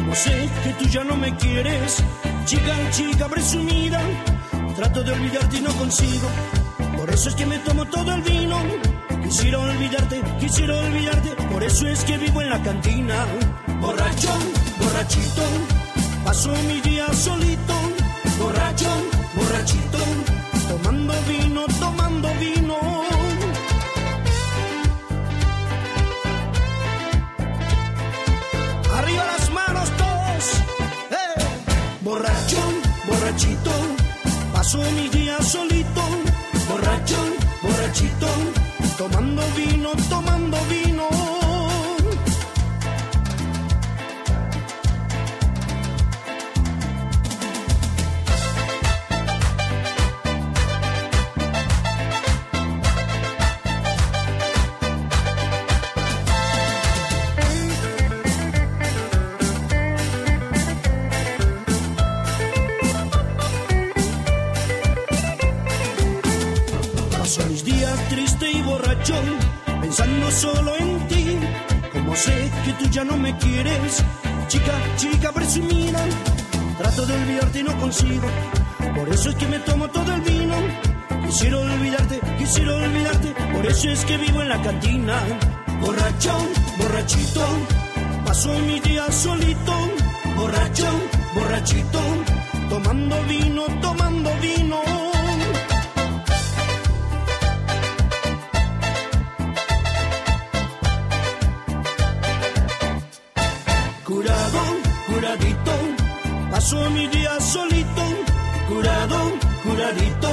Como sé que tú ya no me quieres, chica, chica presumida, trato de olvidarte y no consigo. Por eso es que me tomo todo el vino. Quisiera olvidarte, por eso es que vivo en la cantina. Borracho, borrachito, paso mi día solito. Borracho, borrachito, tomando vino, tomando vino. Arriba las manos todos, Borracho, borrachito, paso mi día solito. Borracho, borrachito, tomando vino, tomando vino. Paso mis días triste y borracho, pensando solo en ti. Como sé que tú ya no me quieres, chica, chica presumida, trato de olvidarte y no consigo. Por eso es que me tomo todo el vino. Quisiera olvidarte, por eso es que vivo en la cantina. Borracho, borrachito, paso mi día solito. Borracho, borrachito, tomando vino, tomando vino. Curado, curadito, paso mi día solito. Curado, curadito,